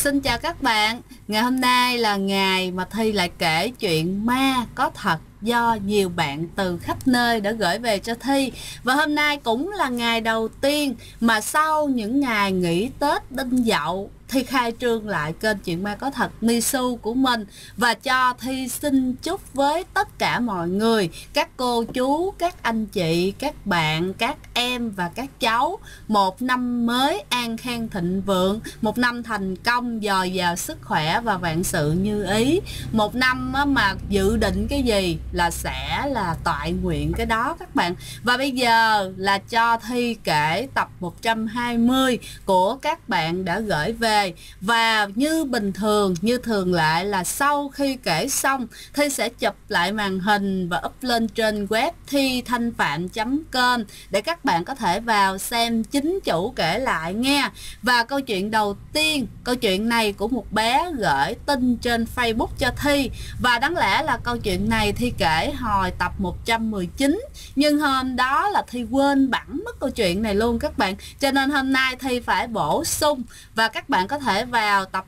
Xin chào các bạn. Ngày hôm nay là ngày mà Thi lại kể chuyện ma có thật do nhiều bạn từ khắp nơi đã gửi về cho Thi. Và hôm nay cũng là ngày đầu tiên mà sau những ngày nghỉ Tết Đinh Dậu, Thi khai trương lại kênh Chuyện Ma Có Thật Misu của mình. Và cho Thi xin chúc với tất cả mọi người, các cô chú, các anh chị, các bạn, các em và các cháu một năm mới an khang thịnh vượng, một năm thành công, dồi dào sức khỏe và vạn sự như ý. Một năm mà dự định cái gì là sẽ là toại nguyện cái đó các bạn. Và bây giờ là cho Thi kể tập 120 của các bạn đã gửi về. Và như bình thường, như thường lệ là sau khi kể xong, Thi sẽ chụp lại màn hình và up lên trên web thithanhpham.com để các bạn có thể vào xem chính chủ kể lại nghe. Và câu chuyện đầu tiên, câu chuyện này của một bé gửi tin trên Facebook cho Thi. Và đáng lẽ là câu chuyện này Thi kể hồi tập 119, nhưng hôm đó là Thi quên bẵng mất câu chuyện này luôn các bạn. Cho nên hôm nay Thi phải bổ sung. Và các bạn có thể vào tập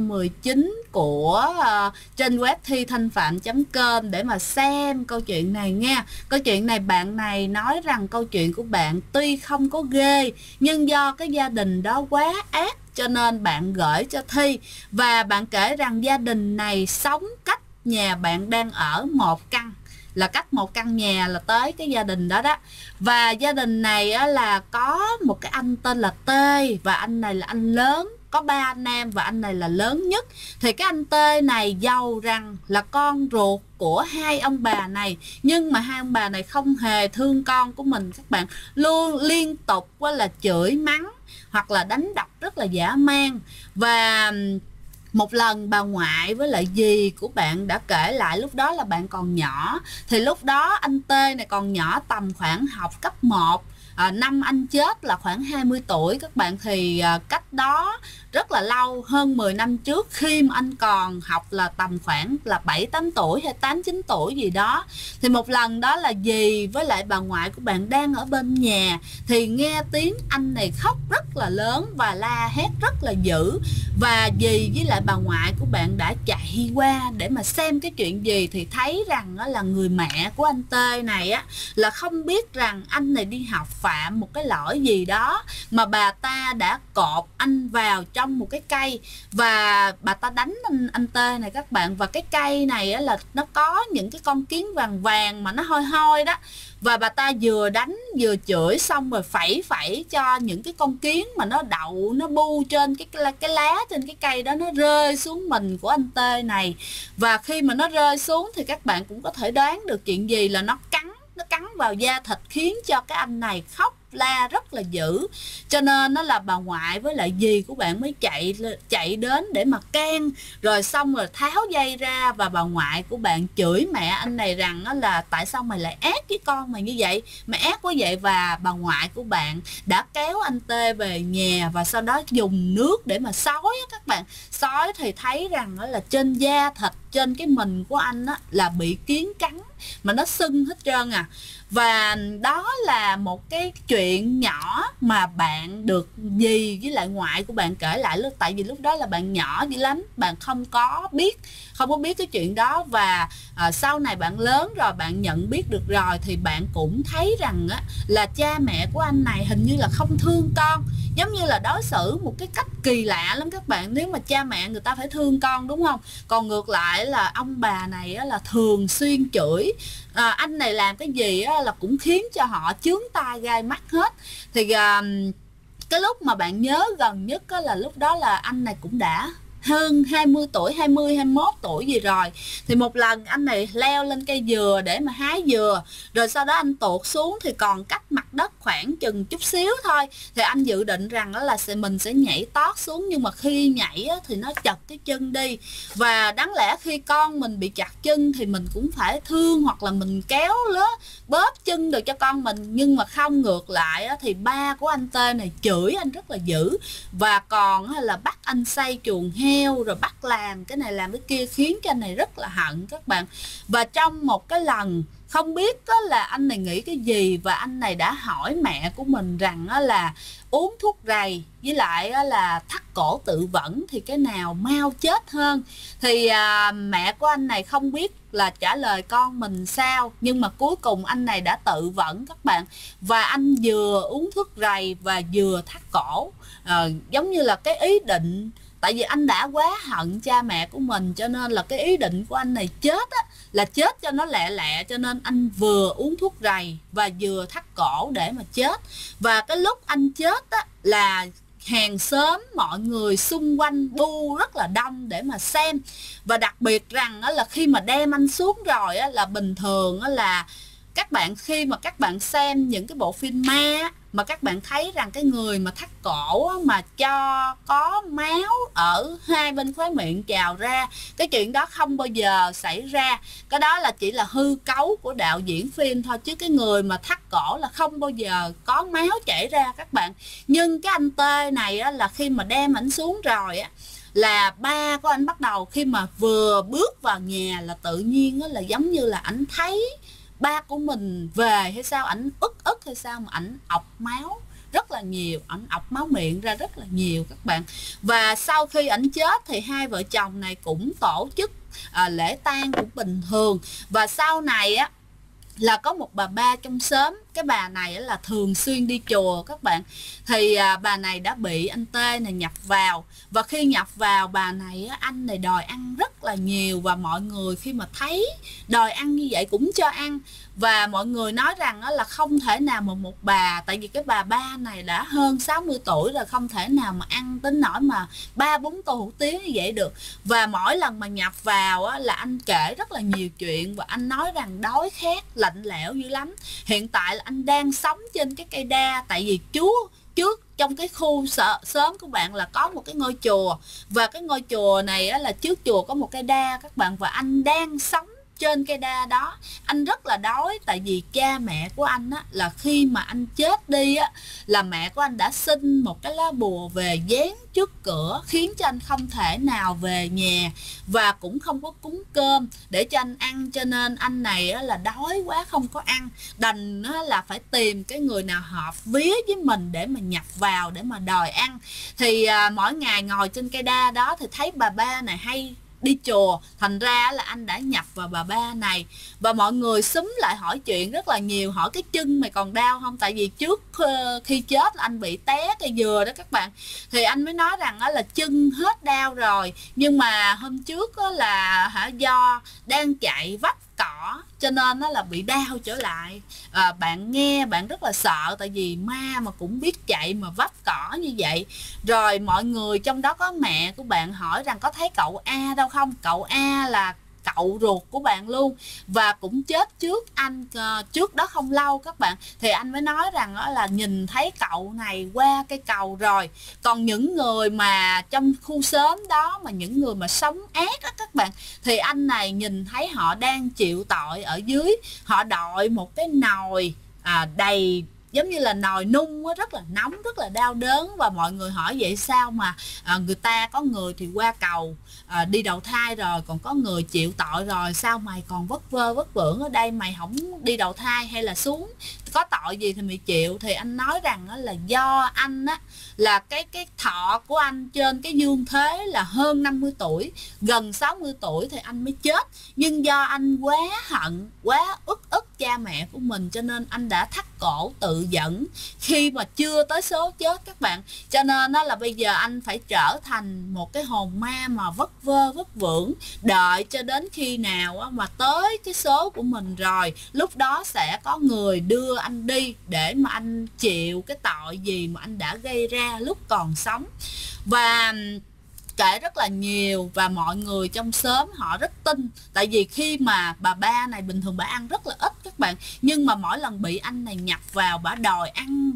119 của trên web thithanhpham.com để mà xem câu chuyện này nha. Câu chuyện này bạn này nói rằng câu chuyện của bạn tuy không có ghê, nhưng do cái gia đình đó quá ác cho nên bạn gửi cho Thi. Và bạn kể rằng gia đình này sống cách nhà bạn đang ở một căn, là cách một căn nhà là tới cái gia đình đó đó. Và gia đình này á, là có một cái anh tên là T, và anh này là anh lớn, có 3 anh em và anh này là lớn nhất. Thì cái anh T này giàu rằng là con ruột của hai ông bà này, nhưng mà hai ông bà này không hề thương con của mình các bạn, luôn liên tục là chửi mắng hoặc là đánh đập rất là dã man. Và một lần bà ngoại với lại dì của bạn đã kể lại lúc đó là bạn còn nhỏ. Thì lúc đó anh T này còn nhỏ, tầm khoảng học cấp 1. Năm anh chết là khoảng 20 tuổi các bạn. Thì cách đó rất là lâu, hơn 10 năm trước, khi mà anh còn học là tầm khoảng là 7-8 tuổi hay 8-9 tuổi gì đó. Thì một lần đó là dì với lại bà ngoại của bạn đang ở bên nhà, thì nghe tiếng anh này khóc rất là lớn và la hét rất là dữ. Và dì với lại bà ngoại của bạn đã chạy qua để mà xem cái chuyện gì, thì thấy rằng là người mẹ của anh T này á là không biết rằng anh này đi học phạm một cái lỗi gì đó, mà bà ta đã cột anh vào trong một cái cây và bà ta đánh anh T này các bạn. Và cái cây này á, là nó có những cái con kiến vàng vàng mà nó hôi hôi đó. Và bà ta vừa đánh vừa chửi, xong rồi phẩy cho những cái con kiến mà nó đậu, nó bu trên cái lá trên cái cây đó, nó rơi xuống mình của anh T này. Và khi mà nó rơi xuống thì các bạn cũng có thể đoán được chuyện gì, là nó cắn vào da thịt, khiến cho cái anh này khóc la rất là dữ. Cho nên nó là bà ngoại với lại dì của bạn mới chạy đến để mà can, rồi xong rồi tháo dây ra. Và bà ngoại của bạn chửi mẹ anh này rằng là tại sao mày lại ác với con mày như vậy, mày ác quá vậy. Và bà ngoại của bạn đã kéo anh T về nhà và sau đó dùng nước để mà xói các bạn. Xói thì thấy rằng là trên da thịt, trên cái mình của anh là bị kiến cắn mà nó sưng hết trơn à. Và đó là một cái chuyện nhỏ mà bạn được dì với lại ngoại của bạn kể lại lúc, tại vì lúc đó là bạn nhỏ dữ lắm, bạn không có biết cái chuyện đó. Và sau này bạn lớn rồi, bạn nhận biết được rồi, thì bạn cũng thấy rằng là cha mẹ của anh này hình như là không thương con, giống như là đối xử một cái cách kỳ lạ lắm các bạn. Nếu mà cha mẹ người ta phải thương con đúng không, còn ngược lại là ông bà này là thường xuyên chửi. Anh này làm cái gì là cũng khiến cho họ chướng tai gai mắt hết. Thì cái lúc mà bạn nhớ gần nhất là lúc đó là anh này cũng đã hơn 20 tuổi, 20, 21 tuổi gì rồi. Thì một lần anh này leo lên cây dừa để mà hái dừa, rồi sau đó anh tuột xuống thì còn cách mặt đất khoảng chừng chút xíu thôi. Thì anh dự định rằng đó là mình sẽ nhảy tót xuống, nhưng mà khi nhảy thì nó chật cái chân đi. Và đáng lẽ khi con mình bị chặt chân thì mình cũng phải thương, hoặc là mình kéo bóp chân được cho con mình. Nhưng mà không, ngược lại thì ba của anh T này chửi anh rất là dữ, và còn là bắt anh xây chuồng heo, rồi bắt làm cái này làm cái kia, khiến cho anh này rất là hận các bạn. Và trong một cái lần Không biết là anh này nghĩ cái gì, và anh này đã hỏi mẹ của mình rằng là uống thuốc rầy với lại là thắt cổ tự vẫn thì cái nào mau chết hơn. Thì mẹ của anh này không biết là trả lời con mình sao, nhưng mà cuối cùng anh này đã tự vẫn các bạn. Và anh vừa uống thuốc rầy và vừa thắt cổ, giống như là cái ý định, tại vì anh đã quá hận cha mẹ của mình, cho nên là cái ý định của anh này chết là chết cho nó lẹ lẹ, cho nên anh vừa uống thuốc rầy và vừa thắt cổ để mà chết. Và cái lúc anh chết là hàng xóm mọi người xung quanh bu rất là đông để mà xem. Và đặc biệt rằng là khi mà đem anh xuống rồi là bình thường là các bạn, khi mà các bạn xem những cái bộ phim ma mà các bạn thấy rằng cái người mà thắt cổ mà cho có máu ở hai bên khóe miệng trào ra, cái chuyện đó không bao giờ xảy ra. Cái đó là chỉ là hư cấu của đạo diễn phim thôi, chứ cái người mà thắt cổ là không bao giờ có máu chảy ra các bạn. Nhưng cái anh Tê này là khi mà đem ảnh xuống rồi là ba của anh bắt đầu, khi mà vừa bước vào nhà là tự nhiên là giống như là ảnh thấy ba của mình về hay sao, ảnh ức hay sao mà ảnh ọc máu rất là nhiều, ảnh ọc máu miệng ra rất là nhiều các bạn. Và sau khi ảnh chết thì hai vợ chồng này cũng tổ chức lễ tang cũng bình thường. Và sau này là có một bà ba trong xóm, cái bà này là thường xuyên đi chùa các bạn. Thì bà này đã bị anh Tê này nhập vào, và khi nhập vào bà này anh này đòi ăn rất là nhiều, và mọi người khi mà thấy đòi ăn như vậy cũng cho ăn. Và mọi người nói rằng là không thể nào mà một bà, tại vì cái bà ba này đã hơn 60 tuổi rồi, không thể nào mà ăn đến nỗi mà 3-4 tô hủ tiếu như vậy được. Và mỗi lần mà nhập vào là anh kể rất là nhiều chuyện, và anh nói rằng đói khát lạnh lẽo dữ lắm. Hiện tại là anh đang sống trên cái cây đa, tại vì trước trong cái khu xóm của bạn là có một cái ngôi chùa, và cái ngôi chùa này là trước chùa có một cây đa các bạn, và anh đang sống trên cây đa đó. Anh rất là đói, tại vì cha mẹ của anh là khi mà anh chết đi là mẹ của anh đã xin một cái lá bùa về dán trước cửa, khiến cho anh không thể nào về nhà, và cũng không có cúng cơm để cho anh ăn. Cho nên anh này là đói quá không có ăn, đành là phải tìm cái người nào hợp vía với mình để mà nhập vào để mà đòi ăn. Thì mỗi ngày ngồi trên cây đa đó thì thấy bà ba này hay đi chùa, thành ra là anh đã nhập vào bà ba này. Và mọi người xúm lại hỏi chuyện rất là nhiều, hỏi cái chân mày còn đau không, tại vì trước khi chết là anh bị té cây dừa đó các bạn. Thì anh mới nói rằng là chân hết đau rồi, nhưng mà hôm trước là do đang chạy vách cỏ cho nên nó là bị đau trở lại. Bạn nghe bạn rất là sợ, tại vì ma mà cũng biết chạy mà vấp cỏ như vậy. Rồi mọi người trong đó có mẹ của bạn hỏi rằng có thấy cậu A đâu không. Cậu A là cậu ruột của bạn luôn, và cũng chết trước anh trước đó không lâu các bạn. Thì anh mới nói rằng là nhìn thấy cậu này qua cây cầu rồi. Còn những người mà trong khu xóm đó, mà những người mà sống ác á các bạn, thì anh này nhìn thấy họ đang chịu tội ở dưới. Họ đội một cái nồi đầy giống như là nồi nung rất là nóng, rất là đau đớn. Và mọi người hỏi vậy sao mà người ta có người thì qua cầu đi đầu thai rồi, còn có người chịu tội rồi, sao mày còn vất vơ vất vưởng ở đây, mày không đi đầu thai hay là xuống, có tội gì thì mày chịu. Thì anh nói rằng là do anh là cái thọ của anh trên cái dương thế là hơn 50 tuổi, gần 60 tuổi thì anh mới chết. Nhưng do anh quá hận, quá ức cha mẹ của mình, cho nên anh đã thắt cổ tự dẫn khi mà chưa tới số chết các bạn. Cho nên là bây giờ anh phải trở thành một cái hồn ma mà vất vơ vất vưởng, đợi cho đến khi nào mà tới cái số của mình rồi, lúc đó sẽ có người đưa anh đi để mà anh chịu cái tội gì mà anh đã gây ra lúc còn sống. Và kể rất là nhiều, và mọi người trong xóm họ rất tin. Tại vì khi mà bà ba này bình thường bà ăn rất là ít các bạn, nhưng mà mỗi lần bị anh này nhập vào bà đòi ăn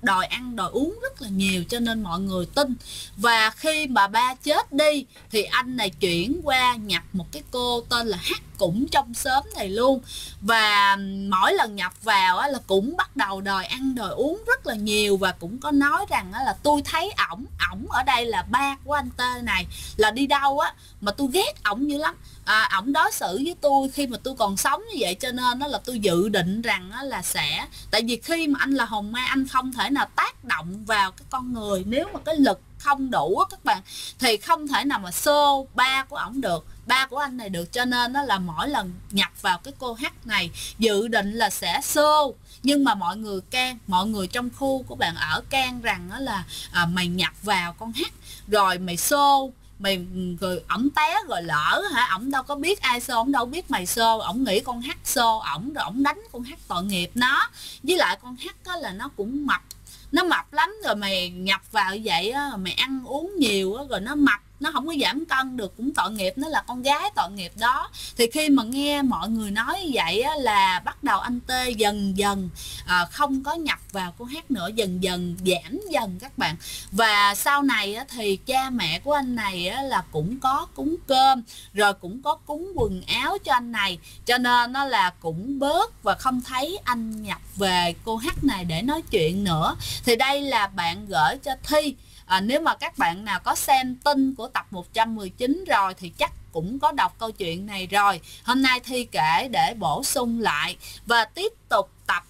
đòi uống rất là nhiều, cho nên mọi người tin. Và khi bà ba chết đi thì anh này chuyển qua nhập một cái cô tên là Hắc cũng trong xóm này luôn. Và mỗi lần nhập vào á, là cũng bắt đầu đòi ăn đòi uống rất là nhiều, và cũng có nói rằng á, là tôi thấy ổng ở đây là ba của anh Tê này, là đi đâu á mà tôi ghét ổng dữ lắm. Ổng đối xử với tôi khi mà tôi còn sống như vậy, cho nên đó là tôi dự định rằng là sẽ, tại vì khi mà anh là hồn ma, anh không thể nào tác động vào cái con người, nếu mà cái lực không đủ á các bạn, thì không thể nào mà xô ba của ổng được, ba của anh này được. Cho nên đó là mỗi lần nhập vào cái cô H này dự định là sẽ xô, nhưng mà mọi người can, mọi người trong khu của bạn ở can rằng đó là mày nhập vào con H rồi mày xô mày, rồi ổng té rồi lỡ hả, ổng đâu có biết ai xô, ổng đâu biết mày xô, ổng nghĩ con H xô ổng, rồi ổng đánh con H tội nghiệp nó. Với lại con H đó là nó cũng mập, nó mập lắm, rồi mày nhập vào như vậy á, mày ăn uống nhiều á, rồi nó mập, nó không có giảm cân được, cũng tội nghiệp, nó là con gái tội nghiệp đó. Thì khi mà nghe mọi người nói như vậy á, là bắt đầu anh T dần dần không có nhập vào con H nữa, dần dần giảm dần các bạn. Và sau này á, thì cha mẹ của anh này á, là cũng có cúng cơm, rồi cũng có cúng quần áo cho anh này, cho nên nó là cũng bớt và không thấy anh nhập về cô H này để nói chuyện nữa. Thì đây là bạn gửi cho Thi. Nếu mà các bạn nào có xem tin của tập 119 rồi thì chắc cũng có đọc câu chuyện này rồi. Hôm nay Thi kể để bổ sung lại. Và tiếp tục tập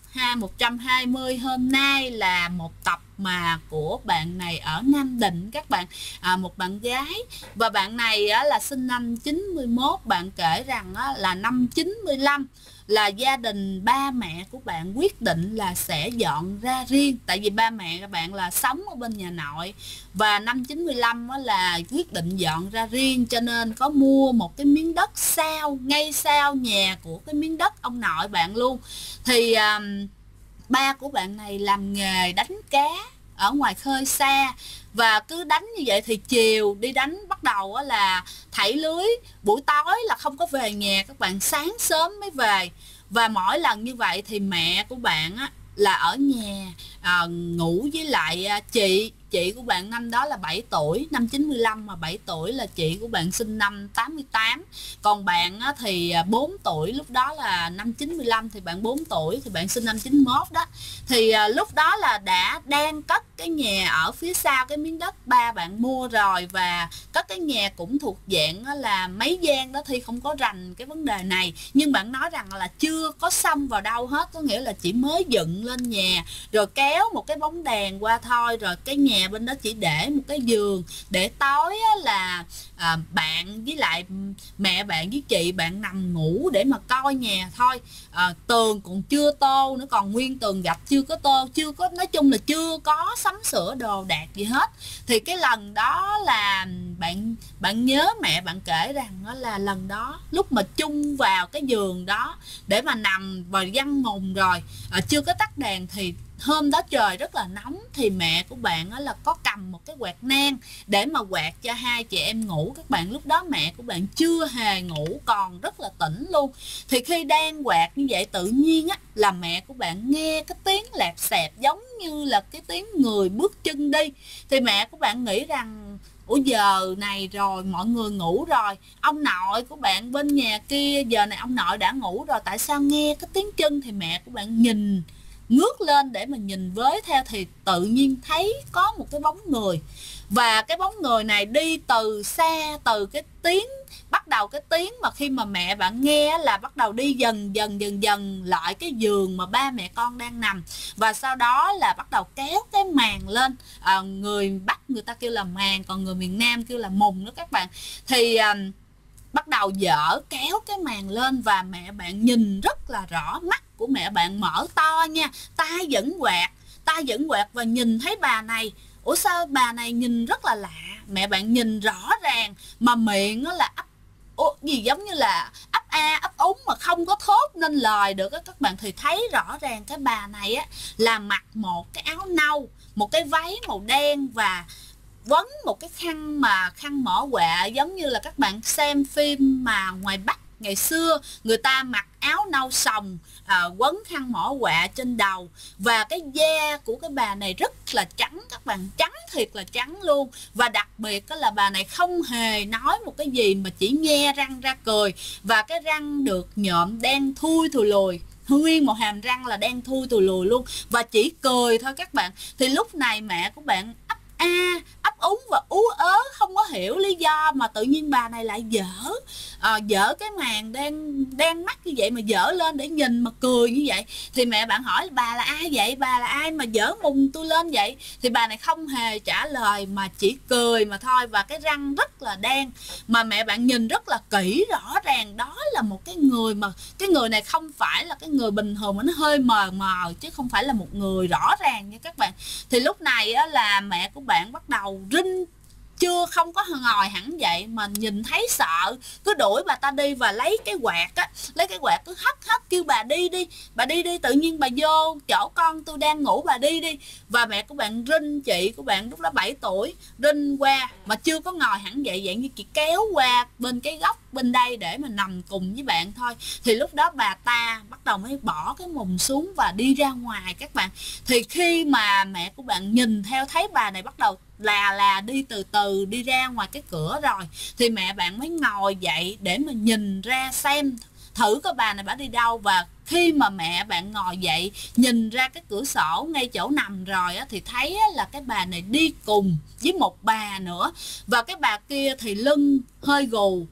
120 hôm nay là một tập mà của bạn này ở Nam Định các bạn, một bạn gái. Và bạn này là sinh năm 91. Bạn kể rằng là năm 95 là gia đình ba mẹ của bạn quyết định là sẽ dọn ra riêng, tại vì ba mẹ các bạn là sống ở bên nhà nội, và năm 95 là quyết định dọn ra riêng, cho nên có mua một cái miếng đất ngay sau nhà của cái miếng đất ông nội bạn luôn. Thì ba của bạn này làm nghề đánh cá ở ngoài khơi xa, và cứ đánh như vậy thì chiều đi đánh bắt đầu là thảy lưới, buổi tối là không có về nhà các bạn, sáng sớm mới về. Và mỗi lần như vậy thì mẹ của bạn là ở nhà ngủ với lại chị của bạn năm đó là 7 tuổi, năm 95 mà 7 tuổi, là chị của bạn sinh năm 88. Còn bạn thì 4 tuổi, lúc đó là năm 95 thì bạn 4 tuổi, thì bạn sinh năm 91 đó. Thì lúc đó là đang cất cái nhà ở phía sau cái miếng đất ba bạn mua rồi, và cất cái nhà cũng thuộc dạng là mấy gian đó, thì không có rành cái vấn đề này. Nhưng bạn nói rằng là chưa có xong vào đâu hết, có nghĩa là chỉ mới dựng lên nhà rồi kéo một cái bóng đèn qua thôi, rồi cái nhà bên đó chỉ để một cái giường để tối là bạn với lại mẹ bạn với chị bạn nằm ngủ để mà coi nhà thôi. Tường cũng chưa tô nữa, còn nguyên tường gạch chưa có tô, chưa có, nói chung là chưa có sắm sửa đồ đạc gì hết. Thì cái lần đó là bạn nhớ mẹ bạn kể rằng là lần đó lúc mà chung vào cái giường đó để mà nằm và văng mùng rồi, chưa có tắt đèn, thì hôm đó trời rất là nóng, thì mẹ của bạn là có cầm một cái quạt nang để mà quạt cho hai chị em ngủ các bạn. Lúc đó mẹ của bạn chưa hề ngủ, còn rất là tỉnh luôn. Thì khi đang quạt như vậy, tự nhiên là mẹ của bạn nghe cái tiếng lẹp xẹp giống như là cái tiếng người bước chân đi. Thì mẹ của bạn nghĩ rằng ủa giờ này rồi mọi người ngủ rồi, ông nội của bạn bên nhà kia giờ này ông nội đã ngủ rồi, tại sao nghe cái tiếng chân? Thì mẹ của bạn ngước lên để mà nhìn với theo, thì tự nhiên thấy có một cái bóng người. Và cái bóng người này đi từ xa, từ cái tiếng, bắt đầu cái tiếng mà khi mà mẹ bạn nghe là bắt đầu đi dần lại cái giường mà ba mẹ con đang nằm. Và sau đó là bắt đầu kéo cái màn lên, người Bắc người ta kêu là màn, còn người miền Nam kêu là mùng đó các bạn. Thì bắt đầu kéo cái màn lên, và mẹ bạn nhìn rất là rõ, mắt của mẹ bạn mở to nha, tay vẫn quạt và nhìn thấy bà này. Ủa sao bà này nhìn rất là lạ, mẹ bạn nhìn rõ ràng mà miệng là gì giống như là ấp a ấp úng mà không có thốt nên lời được các bạn. Thì thấy rõ ràng cái bà này là mặc một cái áo nâu, một cái váy màu đen, và quấn một cái khăn mỏ quạ, giống như là các bạn xem phim mà ngoài Bắc ngày xưa người ta mặc áo nâu sòng, quấn khăn mỏ quạ trên đầu, và cái da của cái bà này rất là trắng các bạn, trắng thiệt là trắng luôn. Và đặc biệt đó là bà này không hề nói một cái gì mà chỉ nhe răng ra cười, và cái răng được nhộm đen thui thùi lùi, nguyên một hàm răng là đen thui tùi lùi luôn, và chỉ cười thôi các bạn. Thì lúc này mẹ của bạn ấp úng và ú ớ, không có hiểu lý do mà tự nhiên bà này lại dở cái màn đang mắt như vậy mà dở lên để nhìn mà cười như vậy. Thì mẹ bạn hỏi bà là ai vậy, bà là ai mà dở mùng tôi lên vậy? Thì bà này không hề trả lời mà chỉ cười mà thôi, và cái răng rất là đen, mà mẹ bạn nhìn rất là kỹ, rõ ràng đó là một cái người mà cái người này không phải là cái người bình thường, mà nó hơi mờ mờ chứ không phải là một người rõ ràng nha các bạn. Thì lúc này á, là mẹ của bạn bắt đầu rinh, chưa không có ngồi hẳn vậy mà nhìn thấy sợ, cứ đuổi bà ta đi và lấy cái quạt cứ hất kêu bà đi đi, tự nhiên bà vô chỗ con tôi đang ngủ, bà đi đi. Và mẹ của bạn rinh chị của bạn lúc đó 7 tuổi, rinh qua mà chưa có ngồi hẳn vậy, dạng như chị kéo qua bên cái góc bên đây để mà nằm cùng với bạn thôi. Thì lúc đó bà ta bắt đầu mới bỏ cái mùng xuống và đi ra ngoài các bạn. Thì khi mà mẹ của bạn nhìn theo thấy bà này bắt đầu là đi từ từ đi ra ngoài cái cửa rồi, thì mẹ bạn mới ngồi dậy để mà nhìn ra xem thử coi bà này bà đi đâu. Và khi mà mẹ bạn ngồi dậy nhìn ra cái cửa sổ ngay chỗ nằm rồi á, thì thấy á, là cái bà này đi cùng với một bà nữa, và cái bà kia thì lưng hơi gù,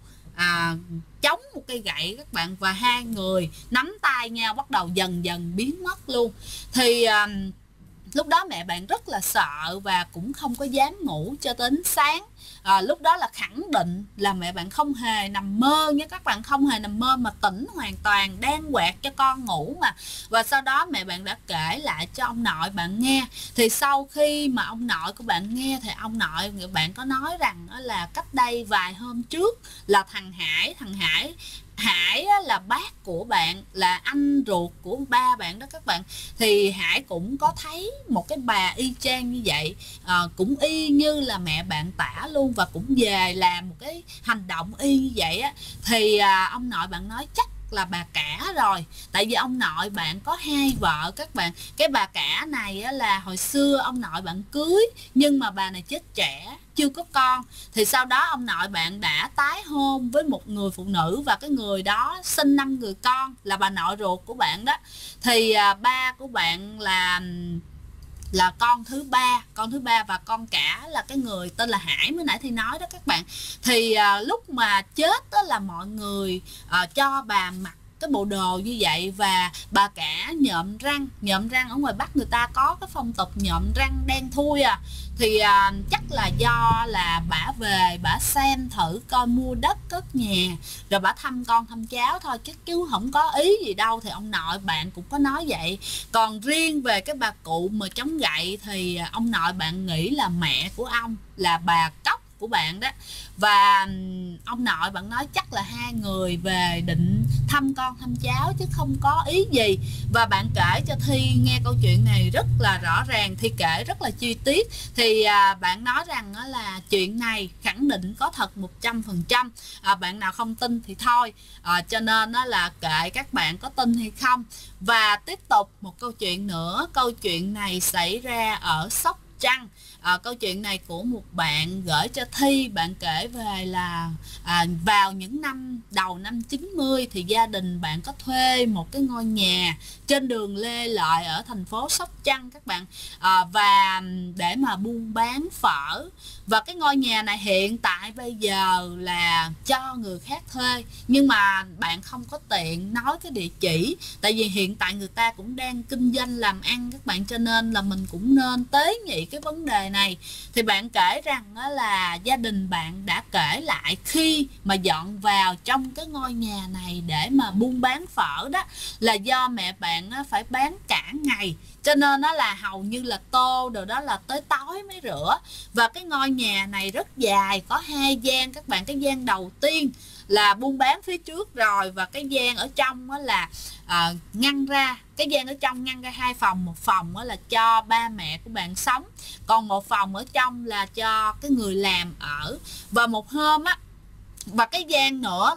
chống một cây gậy các bạn, và hai người nắm tay nhau bắt đầu dần dần biến mất luôn. Thì lúc đó mẹ bạn rất là sợ và cũng không có dám ngủ cho đến sáng. Lúc đó là khẳng định là mẹ bạn không hề nằm mơ nha các bạn, không hề nằm mơ mà tỉnh hoàn toàn, đang quạt cho con ngủ mà. Và sau đó mẹ bạn đã kể lại cho ông nội bạn nghe. Thì sau khi mà ông nội của bạn nghe thì ông nội bạn có nói rằng là cách đây vài hôm trước là thằng Hải là bác của bạn, là anh ruột của ba bạn đó các bạn. Thì Hải cũng có thấy một cái bà y chang như vậy, cũng y như là mẹ bạn tả luôn, và cũng về làm một cái hành động y như vậy á. Thì ông nội bạn nói chắc là bà cả rồi, tại vì ông nội bạn có hai vợ các bạn. Cái bà cả này á, là hồi xưa ông nội bạn cưới nhưng mà bà này chết trẻ, chưa có con. Thì sau đó ông nội bạn đã tái hôn với một người phụ nữ, và cái người đó sinh 5 người con, là bà nội ruột của bạn đó. Thì ba của bạn là con thứ ba, và con cả là cái người tên là Hải mới nãy Thi nói đó các bạn. Thì lúc mà chết đó là mọi người cho bà mặc cái bộ đồ như vậy, và bà cả nhộm răng. Ở ngoài Bắc người ta có cái phong tục nhộm răng đen thui thì chắc là do là bả về bả xem thử coi mua đất cất nhà rồi bả thăm con thăm cháu thôi, chứ không có ý gì đâu. Thì ông nội bạn cũng có nói vậy. Còn riêng về cái bà cụ mà chống gậy thì ông nội bạn nghĩ là mẹ của ông, là bà Cóc của bạn đó. Và ông nội bạn nói chắc là hai người về định thăm con thăm cháu chứ không có ý gì. Và bạn kể cho Thi nghe câu chuyện này rất là rõ ràng, Thi kể rất là chi tiết. Thì bạn nói rằng là chuyện này khẳng định có thật 100%, bạn nào không tin thì thôi. Cho nên là kệ các bạn có tin hay không. Và tiếp tục một câu chuyện nữa. Câu chuyện này xảy ra ở Sóc Trăng. Câu chuyện này của một bạn gửi cho Thi. Bạn kể về là vào những năm đầu năm 90 thì gia đình bạn có thuê một cái ngôi nhà trên đường Lê Lợi ở thành phố Sóc Trăng các bạn, và để mà buôn bán phở. Và cái ngôi nhà này hiện tại bây giờ là cho người khác thuê, nhưng mà bạn không có tiện nói cái địa chỉ, tại vì hiện tại người ta cũng đang kinh doanh làm ăn các bạn, cho nên là mình cũng nên tế nhị cái vấn đề này. Thì bạn kể rằng là gia đình bạn đã kể lại khi mà dọn vào trong cái ngôi nhà này để mà buôn bán phở đó, là do mẹ bạn phải bán cả ngày, cho nên nó là hầu như là tô đồ đó là tới tối mới rửa. Và cái ngôi nhà này rất dài, có 2 gian các bạn. Cái gian đầu tiên là buôn bán phía trước rồi, và cái gian ở trong là ngăn ra, cái gian ở trong ngăn ra 2 phòng. Một phòng là cho ba mẹ của bạn sống, còn một phòng ở trong là cho cái người làm ở. Và một hôm và cái gian nữa là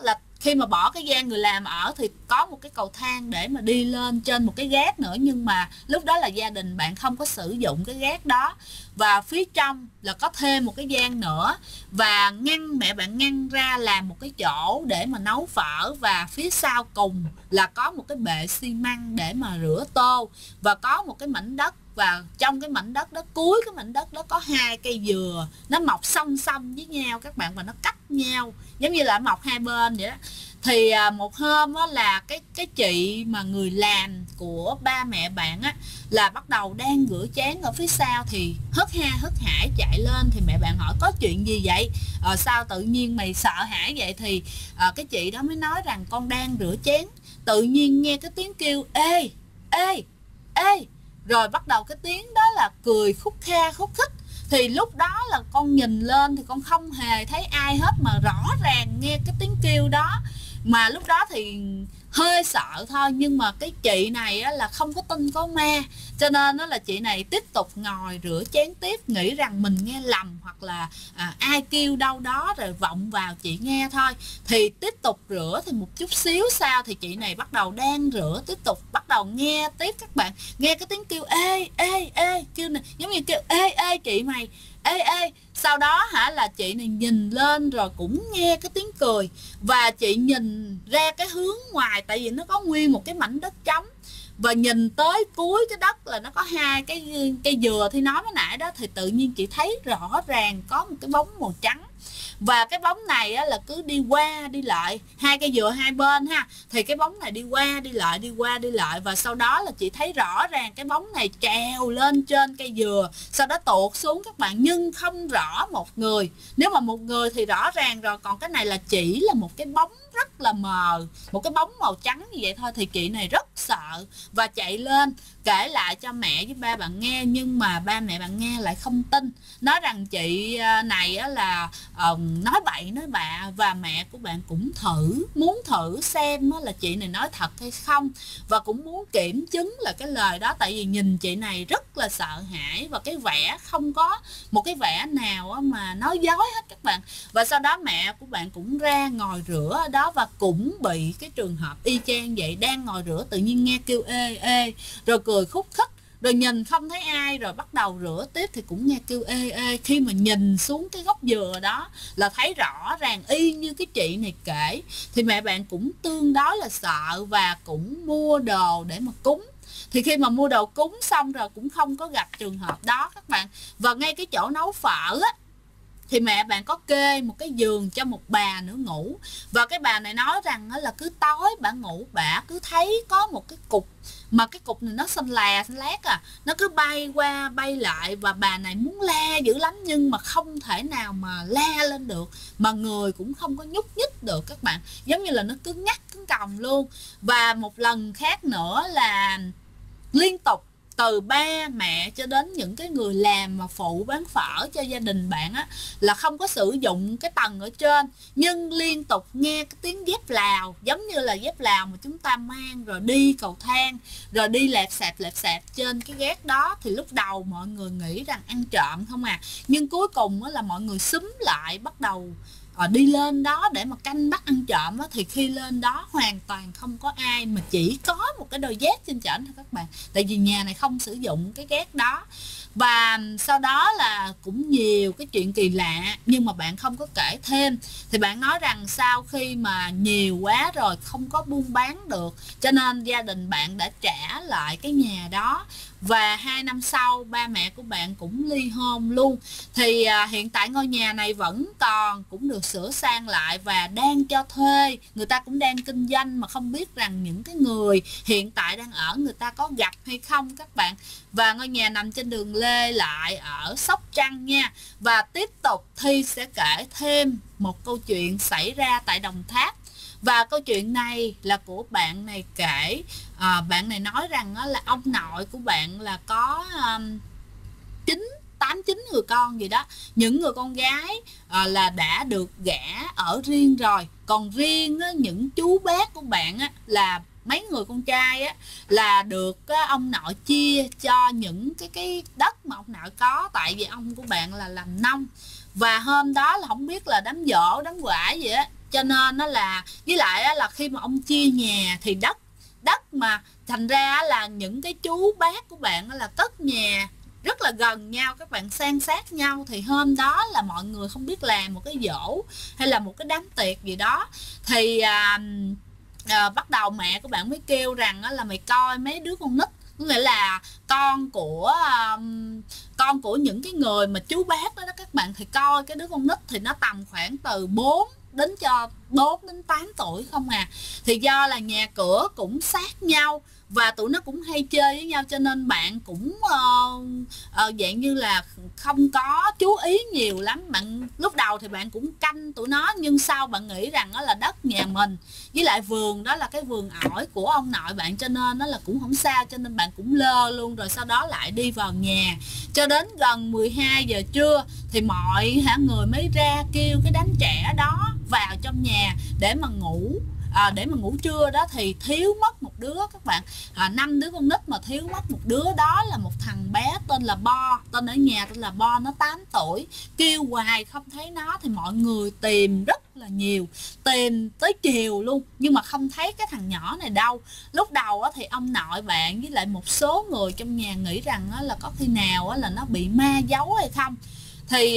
khi mà bỏ cái gian người làm ở thì có một cái cầu thang để mà đi lên trên một cái gác nữa, nhưng mà lúc đó là gia đình bạn không có sử dụng cái gác đó. Và phía trong là có thêm một cái gian nữa, và mẹ bạn ngăn ra làm một cái chỗ để mà nấu phở, và phía sau cùng là có một cái bệ xi măng để mà rửa tô, và có một cái mảnh đất, và trong cái mảnh đất đó, cuối cái mảnh đất đó có 2 cây dừa nó mọc song song với nhau các bạn, và nó cách nhau giống như là mọc hai bên vậy đó. Thì một hôm á, là cái chị mà người làm của ba mẹ bạn á là bắt đầu đang rửa chén ở phía sau, thì hớt hải chạy lên, thì mẹ bạn hỏi có chuyện gì vậy, sao tự nhiên mày sợ hãi vậy. Thì cái chị đó mới nói rằng con đang rửa chén, tự nhiên nghe cái tiếng kêu ê ê ê, rồi bắt đầu cái tiếng đó là cười khúc khích. Thì lúc đó là con nhìn lên thì con không hề thấy ai hết, mà rõ ràng nghe cái tiếng kêu đó. Mà lúc đó thì hơi sợ thôi, nhưng mà cái chị này á, là không có tin có ma, cho nên đó là chị này tiếp tục ngồi rửa chén tiếp, nghĩ rằng mình nghe lầm, hoặc là ai kêu đâu đó rồi vọng vào chị nghe thôi. Thì tiếp tục rửa, thì một chút xíu sau thì chị này bắt đầu đang rửa tiếp tục bắt đầu nghe tiếp các bạn, nghe cái tiếng kêu ê ê ê, kêu này giống như kêu ê ê chị mày ê ê. Sau đó là chị này nhìn lên rồi cũng nghe cái tiếng cười, và chị nhìn ra cái hướng ngoài, tại vì nó có nguyên một cái mảnh đất trống, và nhìn tới cuối cái đất là nó có 2 cái cây dừa thì nói mới nãy đó. Thì tự nhiên chị thấy rõ ràng có một cái bóng màu trắng, và cái bóng này á, là cứ đi qua đi lại, 2 cây dừa hai bên ha, thì cái bóng này đi qua đi lại, và sau đó là chị thấy rõ ràng cái bóng này trèo lên trên cây dừa, sau đó tuột xuống các bạn, nhưng không rõ một người. Nếu mà một người thì rõ ràng rồi, còn cái này là chỉ là một cái bóng rất là mờ, một cái bóng màu trắng như vậy thôi. Thì chị này rất sợ và chạy lên kể lại cho mẹ với ba bạn nghe, nhưng mà ba mẹ bạn nghe lại không tin, nói rằng chị này là nói bậy nói bạ. Và mẹ của bạn cũng muốn thử xem là chị này nói thật hay không, và cũng muốn kiểm chứng là cái lời đó, tại vì nhìn chị này rất là sợ hãi, và cái vẻ không có một cái vẻ nào mà nói dối hết các bạn. Và sau đó mẹ của bạn cũng ra ngồi rửa ở đó, và cũng bị cái trường hợp y chang vậy, đang ngồi rửa tự nhiên nghe kêu ê ê, rồi cười khúc khích, rồi nhìn không thấy ai, rồi bắt đầu rửa tiếp thì cũng nghe kêu ê ê. Khi mà nhìn xuống cái gốc dừa đó là thấy rõ ràng y như cái chị này kể, thì mẹ bạn cũng tương đối là sợ và cũng mua đồ để mà cúng. Thì khi mà mua đồ cúng xong rồi cũng không có gặp trường hợp đó các bạn. Và ngay cái chỗ nấu phở á, thì mẹ bạn có kê một cái giường cho một bà nữa ngủ, và cái bà này nói rằng là cứ tối bà ngủ bà cứ thấy có một cái cục, mà cái cục này nó xanh lét nó cứ bay qua bay lại, và bà này muốn la dữ lắm nhưng mà không thể nào mà la lên được, mà người cũng không có nhúc nhích được các bạn, giống như là nó cứng nhắc cứng còng luôn. Và một lần khác nữa là liên tục từ ba mẹ cho đến những cái người làm mà phụ bán phở cho gia đình bạn á, là không có sử dụng cái tầng ở trên, nhưng liên tục nghe cái tiếng dép Lào, giống như là dép Lào mà chúng ta mang rồi đi cầu thang, rồi đi lẹp xẹp trên cái gác đó. Thì lúc đầu mọi người nghĩ rằng ăn trộm không à, nhưng cuối cùng là mọi người xúm lại bắt đầu đi lên đó để mà canh bắt ăn trộm á. Thì khi lên đó hoàn toàn không có ai, mà chỉ có một cái đôi dép trên trển thôi các bạn, tại vì nhà này không sử dụng cái gác đó. Và sau đó là cũng nhiều cái chuyện kỳ lạ, nhưng mà bạn không có kể thêm. Thì bạn nói rằng sau khi mà nhiều quá rồi không có buôn bán được, cho nên gia đình bạn đã trả lại cái nhà đó. Và 2 năm sau ba mẹ của bạn cũng ly hôn luôn. Thì hiện tại ngôi nhà này vẫn còn, cũng được sửa sang lại và đang cho thuê, người ta cũng đang kinh doanh, mà không biết rằng những cái người hiện tại đang ở người ta có gặp hay không các bạn. Và ngôi nhà nằm trên đường Lê Lại ở Sóc Trăng nha. Và tiếp tục Thi sẽ kể thêm một câu chuyện xảy ra tại Đồng Tháp. Và câu chuyện này là của bạn này kể. Bạn này nói rằng là ông nội của bạn là có 9 người con gì đó. Những người con gái là đã được gả ở riêng rồi, còn riêng những chú bác của bạn là mấy người con trai là được ông nội chia cho những cái đất mà ông nội có, tại vì ông của bạn là làm nông. Và hôm đó là không biết là đám giỗ đám quải gì cho nên nó là với lại là khi mà ông chia nhà thì đất mà thành ra là những cái chú bác của bạn là cất nhà rất là gần nhau, các bạn san sát nhau, thì hôm đó là mọi người không biết làm một cái giỗ hay là một cái đám tiệc gì đó thì bắt đầu mẹ của bạn mới kêu rằng là mày coi mấy đứa con nít, có nghĩa là con của những cái người mà chú bác đó, các bạn, thì coi cái đứa con nít thì nó tầm khoảng từ 4 đến 8 tuổi không à. Thì do là nhà cửa cũng sát nhau và tụi nó cũng hay chơi với nhau cho nên bạn cũng dạng như là không có chú ý nhiều lắm. Bạn lúc đầu thì bạn cũng canh tụi nó, nhưng sau bạn nghĩ rằng đó là đất nhà mình, với lại vườn đó là cái vườn ổi của ông nội bạn, cho nên nó là cũng không sao, cho nên bạn cũng lơ luôn. Rồi sau đó lại đi vào nhà cho đến gần 12 giờ trưa thì mọi người mới ra kêu cái đám trẻ đó vào trong nhà để mà ngủ. Để mà ngủ trưa đó thì thiếu mất một đứa, các bạn. 5 đứa con nít mà thiếu mất một đứa, đó là một thằng bé tên là Bo, tên ở nhà tên là Bo, nó 8 tuổi. Kêu hoài không thấy nó thì mọi người tìm rất là nhiều, tìm tới chiều luôn nhưng mà không thấy cái thằng nhỏ này đâu. Lúc đầu thì ông nội bạn với lại một số người trong nhà nghĩ rằng là có khi nào là nó bị ma giấu hay không. Thì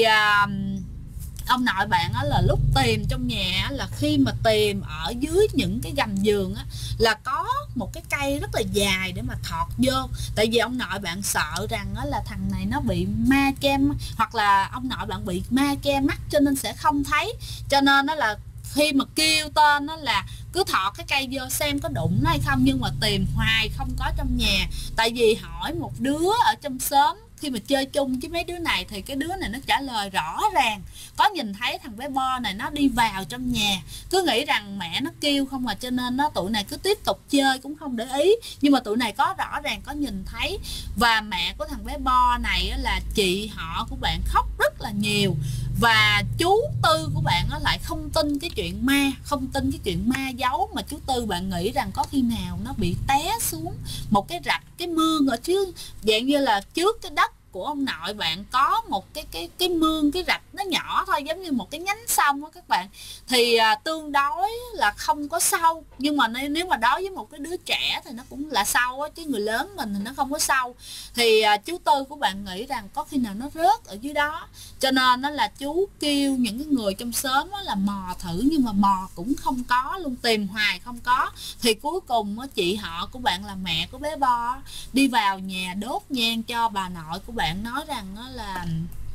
ông nội bạn là lúc tìm trong nhà là khi mà tìm ở dưới những cái gầm giường là có một cái cây rất là dài để mà thọt vô. Tại vì ông nội bạn sợ rằng là thằng này nó bị ma kem, hoặc là ông nội bạn bị ma che mắt cho nên sẽ không thấy. Cho nên đó là khi mà kêu tên đó là cứ thọt cái cây vô xem có đụng nó hay không, nhưng mà tìm hoài không có trong nhà. Tại vì hỏi một đứa ở trong xóm khi mà chơi chung với mấy đứa này thì cái đứa này nó trả lời rõ ràng có nhìn thấy thằng bé Bo này nó đi vào trong nhà, cứ nghĩ rằng mẹ nó kêu không cho nên tụi này cứ tiếp tục chơi cũng không để ý, nhưng mà tụi này có rõ ràng có nhìn thấy. Và mẹ của thằng bé Bo này là chị họ của bạn khóc rất là nhiều, và chú Tư của bạn lại không tin cái chuyện ma, không tin cái chuyện ma giấu, mà chú Tư bạn nghĩ rằng có khi nào nó bị té xuống một cái rạch, cái mương ở chứ, dạng như là trước cái đất của ông nội bạn có một cái mương, cái rạch nó nhỏ thôi, giống như một cái nhánh sông đó các bạn. Thì tương đối là không có sâu, nhưng mà nếu mà đối với một cái đứa trẻ thì nó cũng là sâu á, chứ người lớn mình thì nó không có sâu. Thì chú Tư của bạn nghĩ rằng có khi nào nó rớt ở dưới đó, cho nên nó là chú kêu những cái người trong xóm là mò thử, nhưng mà mò cũng không có luôn, tìm hoài không có. Thì cuối cùng chị họ của bạn là mẹ của bé Bo đi vào nhà đốt nhang cho bà nội của bạn, nói rằng là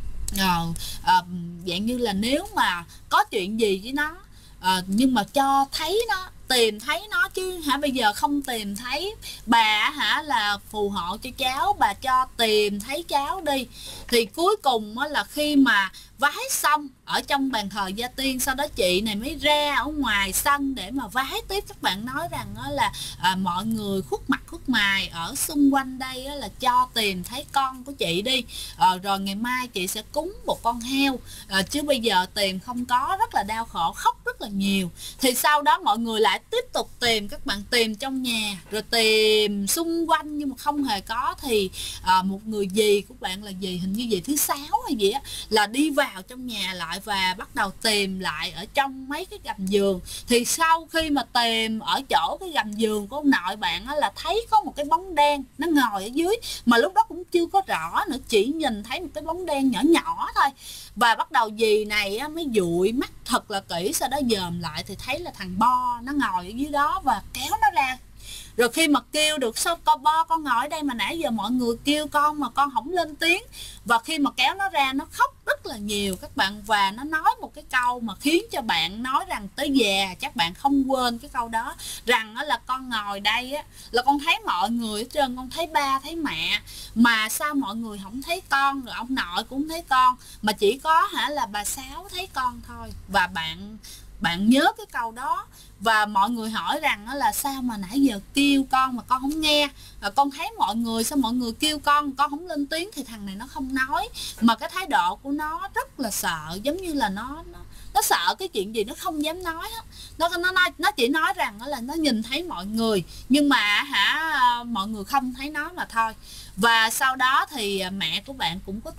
dạng như là nếu mà có chuyện gì với nó nhưng mà cho thấy nó, tìm thấy nó, chứ bây giờ không tìm thấy bà là phù hộ cho cháu, bà cho tìm thấy cháu đi. Thì cuối cùng là khi mà vái xong ở trong bàn thờ gia tiên, sau đó chị này mới ra ở ngoài sân để mà vái tiếp. Các bạn nói rằng là mọi người khuất mặt khuất mày ở xung quanh đây là cho tìm thấy con của chị đi, rồi ngày mai chị sẽ cúng một con heo, chứ bây giờ tìm không có, rất là đau khổ, khóc rất là nhiều. Thì sau đó mọi người lại tiếp tục tìm, các bạn, tìm trong nhà rồi tìm xung quanh nhưng mà không hề có. Thì một người dì của bạn là dì, hình như dì thứ 6 hay gì á, là đi vào trong nhà lại và bắt đầu tìm lại ở trong mấy cái gầm giường. Thì sau khi mà tìm ở chỗ cái gầm giường của ông nội bạn là thấy có một cái bóng đen nó ngồi ở dưới, mà lúc đó cũng chưa có rõ nữa, chỉ nhìn thấy một cái bóng đen nhỏ nhỏ thôi. Và bắt đầu dì này mới dụi mắt thật là kỹ, sau đó dòm lại thì thấy là thằng Bo nó ngồi ở dưới đó và kéo nó ra. Rồi khi mà kêu được, sao con Bo con ngồi ở đây mà nãy giờ mọi người kêu con mà con không lên tiếng. Và khi mà kéo nó ra nó khóc rất là nhiều các bạn, và nó nói một cái câu mà khiến cho bạn nói rằng tới già chắc bạn không quên cái câu đó, rằng là con ngồi đây là con thấy mọi người hết trơn, con thấy ba thấy mẹ mà sao mọi người không thấy con, rồi ông nội cũng thấy con mà chỉ có là bà Sáu thấy con thôi. Và bạn nhớ cái câu đó, và mọi người hỏi rằng là sao mà nãy giờ kêu con mà con không nghe, con thấy mọi người, sao mọi người kêu con không lên tiếng. Thì thằng này nó không nói, mà cái thái độ của nó rất là sợ, giống như là nó sợ cái chuyện gì nó không dám nói hết. Nó chỉ nói rằng là nó nhìn thấy mọi người nhưng mà mọi người không thấy nó mà thôi. Và sau đó thì mẹ của bạn cũng có tức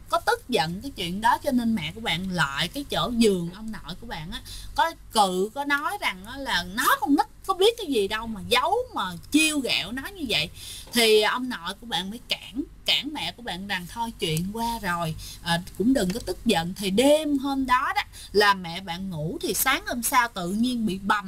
có tức giận cái chuyện đó, cho nên mẹ của bạn lại cái chỗ giường ông nội của bạn á, có cự có nói rằng là nó con nít có biết cái gì đâu mà giấu mà chiêu ghẹo nó như vậy. Thì ông nội của bạn mới cản mẹ của bạn rằng thôi chuyện qua rồi, cũng đừng có tức giận. Thì đêm hôm đó đó là mẹ bạn ngủ, thì sáng hôm sau tự nhiên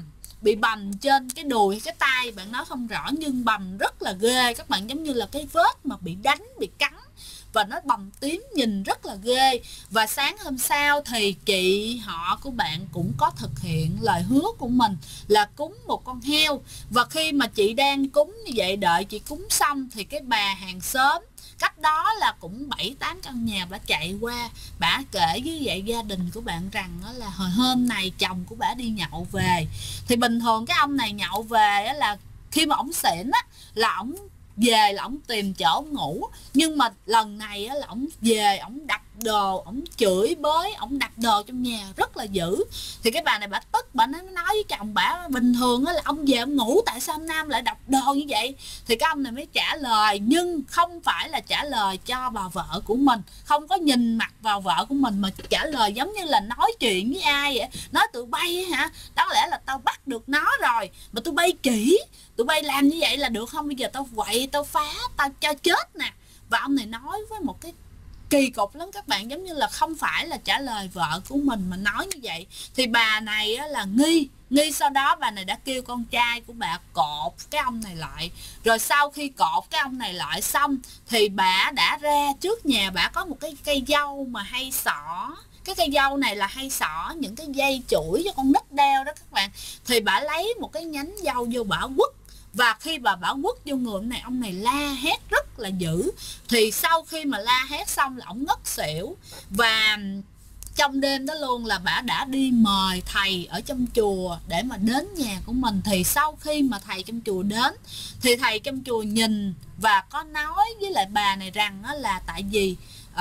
bị bầm trên cái đùi cái tay, bạn nói không rõ nhưng bầm rất là ghê các bạn, giống như là cái vết mà bị đánh bị cắn, và nó bầm tím nhìn rất là ghê. Và sáng hôm sau thì chị họ của bạn cũng có thực hiện lời hứa của mình là cúng một con heo. Và khi mà chị đang cúng như vậy, đợi chị cúng xong thì cái bà hàng xóm cách đó là cũng 7-8 căn nhà, bà chạy qua, bà kể với vậy gia đình của bạn rằng là hồi hôm này chồng của bà đi nhậu về. Thì bình thường cái ông này nhậu về là khi mà ổng xỉn á là ổng về là ổng tìm chỗ ổng ngủ, nhưng mà lần này là ổng về ổng đập đồ, ổng chửi bới, ổng đập đồ trong nhà rất là dữ. Thì cái bà này bà tức, bà nói với chồng bà bình thường là ông về ông ngủ, tại sao ông Nam lại đập đồ như vậy. Thì cái ông này mới trả lời, nhưng không phải là trả lời cho bà vợ của mình, không có nhìn mặt vào vợ của mình, mà trả lời giống như là nói chuyện với ai vậy, nói tụi bay hả, đáng lẽ là tao bắt được nó rồi mà tụi bay chỉ, tụi bay làm như vậy là được không, bây giờ tao quậy tao phá tao cho chết nè. Và ông này nói với một cái kỳ cục lắm các bạn, giống như là không phải là trả lời vợ của mình mà nói như vậy. Thì bà này là nghi, sau đó bà này đã kêu con trai của bà cột cái ông này lại. Rồi sau khi cột cái ông này lại xong thì bà đã ra trước nhà bà có một cái cây dâu mà hay xỏ. Cái cây dâu này là hay xỏ những cái dây chuỗi cho con nít đeo đó các bạn. Thì bà lấy một cái nhánh dâu vô bà quất. Và khi bà quất vô người ông này la hét rất là dữ. Thì sau khi mà la hét xong là ổng ngất xỉu. Và trong đêm đó luôn là bà đã đi mời thầy ở trong chùa để mà đến nhà của mình. Thì sau khi mà thầy trong chùa đến thì thầy trong chùa nhìn và có nói với lại bà này rằng là tại vì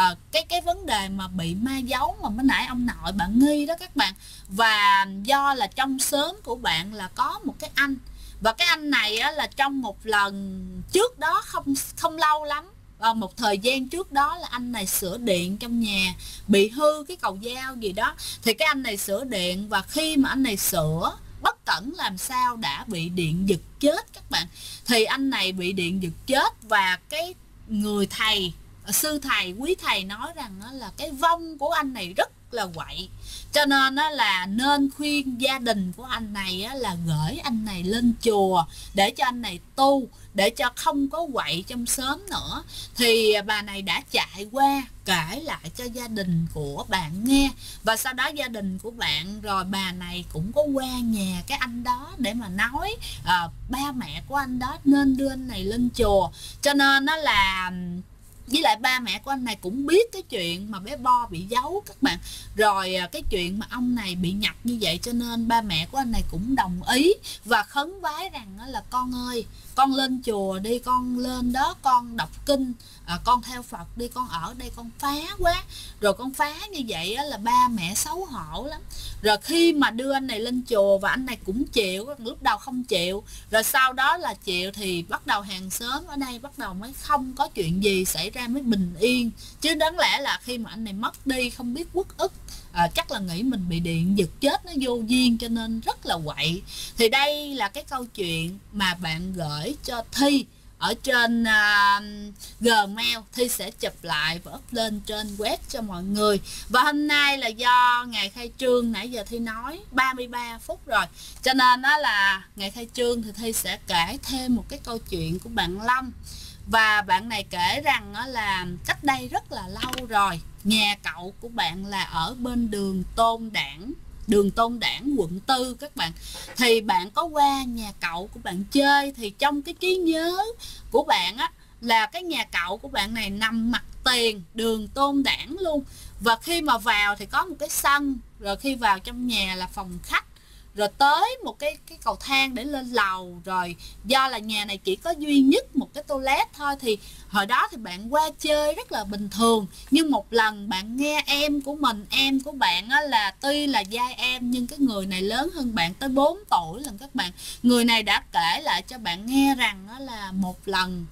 cái vấn đề mà bị ma giấu mà mới nãy ông nội bạn nghi đó các bạn. Và do là trong xóm của bạn là có một cái anh, và cái anh này là trong một lần trước đó không lâu lắm, một thời gian trước đó là anh này sửa điện trong nhà, bị hư cái cầu dao gì đó. Thì cái anh này sửa điện, và khi mà anh này sửa bất cẩn làm sao đã bị điện giật chết các bạn. Thì anh này bị điện giật chết, và cái người thầy, sư thầy, quý thầy nói rằng là cái vong của anh này rất là quậy, cho nên là nên khuyên gia đình của anh này là gửi anh này lên chùa để cho anh này tu, để cho không có quậy trong xóm nữa. Thì bà này đã chạy qua kể lại cho gia đình của bạn nghe, và sau đó gia đình của bạn rồi bà này cũng có qua nhà cái anh đó để mà nói ba mẹ của anh đó nên đưa anh này lên chùa. Cho nên là với lại ba mẹ của anh này cũng biết cái chuyện mà bé Bo bị giấu các bạn, rồi cái chuyện mà ông này bị nhập như vậy, cho nên ba mẹ của anh này cũng đồng ý và khấn vái rằng là con ơi, con lên chùa đi, con lên đó con đọc kinh, con theo Phật đi, con ở đây con phá quá. Rồi con phá như vậy là ba mẹ xấu hổ lắm. Rồi khi mà đưa anh này lên chùa và anh này cũng chịu, lúc đầu không chịu, rồi sau đó là chịu, thì bắt đầu hàng xóm ở đây bắt đầu mới không có chuyện gì xảy ra, mới bình yên. Chứ đáng lẽ là khi mà anh này mất đi không biết uất ức, chắc là nghĩ mình bị điện giật chết nó vô duyên, cho nên rất là quậy. Thì đây là cái câu chuyện mà bạn gửi cho Thi ở trên Gmail. Thi sẽ chụp lại và up lên trên web cho mọi người. Và hôm nay là do ngày khai trương, nãy giờ Thi nói 33 phút rồi, cho nên đó là ngày khai trương thì Thi sẽ kể thêm một cái câu chuyện của bạn Lâm. Và bạn này kể rằng là cách đây rất là lâu rồi, nhà cậu của bạn là ở bên đường Tôn Đản quận 4 các bạn. Thì bạn có qua nhà cậu của bạn chơi, thì trong cái trí nhớ của bạn là cái nhà cậu của bạn này nằm mặt tiền đường Tôn Đản luôn. Và khi mà vào thì có một cái sân, rồi khi vào trong nhà là phòng khách, rồi tới một cái cầu thang để lên lầu. Rồi do là nhà này chỉ có duy nhất một cái toilet thôi, thì hồi đó thì bạn qua chơi rất là bình thường. Nhưng một lần bạn nghe em của bạn á, là tuy là giai em nhưng cái người này lớn hơn bạn tới 4 tuổi lần các bạn. Người này đã kể lại cho bạn nghe rằng đó là một lần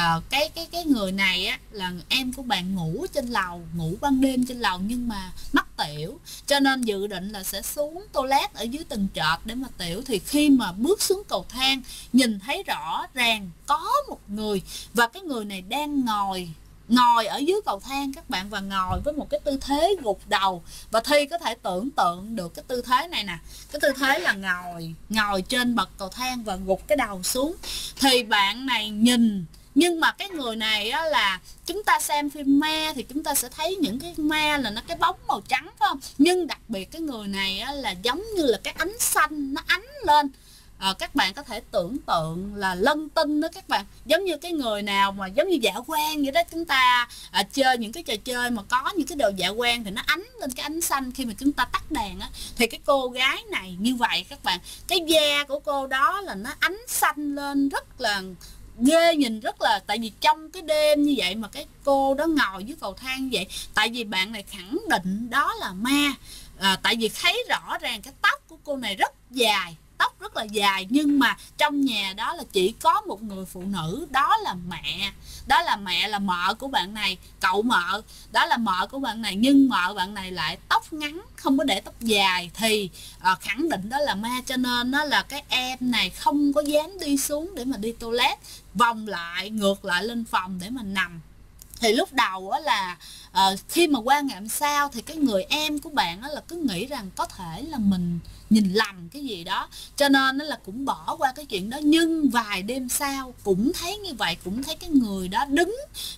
cái người này á, là em của bạn ngủ trên lầu, ngủ ban đêm trên lầu nhưng mà mắc tiểu, cho nên dự định là sẽ xuống toilet ở dưới tầng trệt để mà tiểu. Thì khi mà bước xuống cầu thang nhìn thấy rõ ràng có một người, và cái người này đang ngồi ở dưới cầu thang các bạn, và ngồi với một cái tư thế gục đầu. Và Thi có thể tưởng tượng được cái tư thế này nè, cái tư thế là ngồi trên bậc cầu thang và gục cái đầu xuống. Thì bạn này nhìn, nhưng mà cái người này á, là chúng ta xem phim ma thì chúng ta sẽ thấy những cái ma là nó cái bóng màu trắng phải không, nhưng đặc biệt cái người này á, là giống như là cái ánh xanh nó ánh lên. Các bạn có thể tưởng tượng là lân tinh đó các bạn, giống như cái người nào mà giống như dạ quang vậy đó. Chúng ta chơi những cái trò chơi mà có những cái đồ dạ quang thì nó ánh lên cái ánh xanh khi mà chúng ta tắt đèn á, thì cái cô gái này như vậy các bạn. Cái da của cô đó là nó ánh xanh lên rất là ghê, nhìn rất là, tại vì trong cái đêm như vậy mà cái cô đó ngồi dưới cầu thang như vậy. Tại vì bạn này khẳng định đó là ma, tại vì thấy rõ ràng cái tóc của cô này rất dài, tóc rất là dài, nhưng mà trong nhà đó là chỉ có một người phụ nữ, đó là mẹ. Đó là mẹ, là mợ của bạn này, cậu mợ, đó là mợ của bạn này. Nhưng mợ bạn này lại tóc ngắn, không có để tóc dài, thì khẳng định đó là ma. Cho nên đó là cái em này không có dám đi xuống để mà đi toilet, vòng lại ngược lại lên phòng để mà nằm. Thì lúc đầu á là khi mà qua ngày hôm sau thì cái người em của bạn á là cứ nghĩ rằng có thể là mình nhìn lầm cái gì đó, cho nên nó là cũng bỏ qua cái chuyện đó. Nhưng vài đêm sau cũng thấy như vậy, cũng thấy cái người đó đứng